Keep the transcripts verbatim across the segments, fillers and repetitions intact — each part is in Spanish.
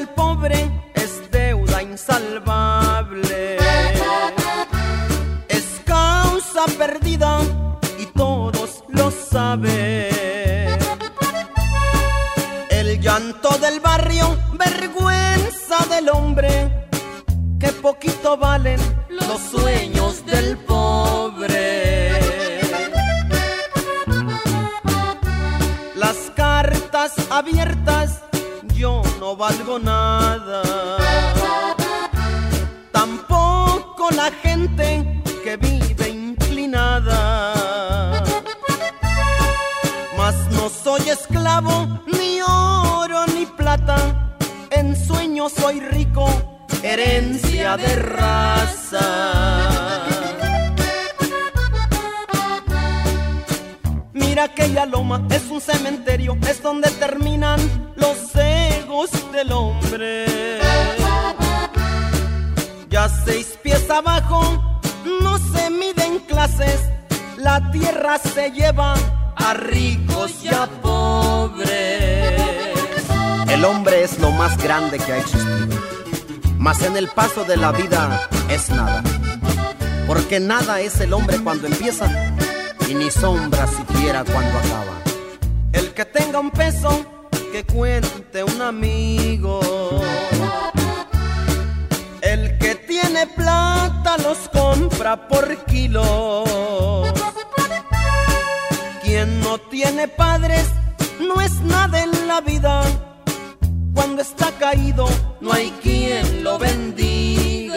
del pobre es deuda insalvable. Es causa perdida y todos lo saben. El llanto del barrio, vergüenza del hombre, que poquito valen los sueños del pobre. Las cartas abiertas, yo no valgo nada. Tampoco la gente que vive inclinada. Mas no soy esclavo, ni oro ni plata. En sueño soy rico, herencia de raza. Mira aquella loma, es un cementerio, es donde terminan los egos del hombre. Ya seis pies abajo, no se miden clases, la tierra se lleva a ricos y a pobres. El hombre es lo más grande que ha existido, mas en el paso de la vida es nada, porque nada es el hombre cuando empieza y ni sombra siquiera cuando acaba. El que tenga un peso, que cuente un amigo. El que tiene plata los compra por kilos. Quien no tiene padres no es nada en la vida. Cuando está caído no hay quien lo bendiga.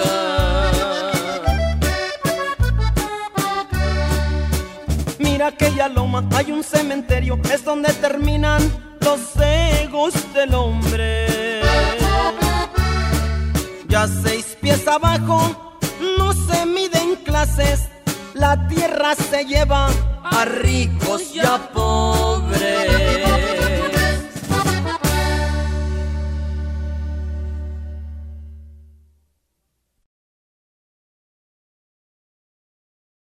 Mira aquella loma, hay un cementerio, es donde terminan los egos del hombre. Ya seis pies abajo, no se miden clases, la tierra se lleva a ricos y a pobres.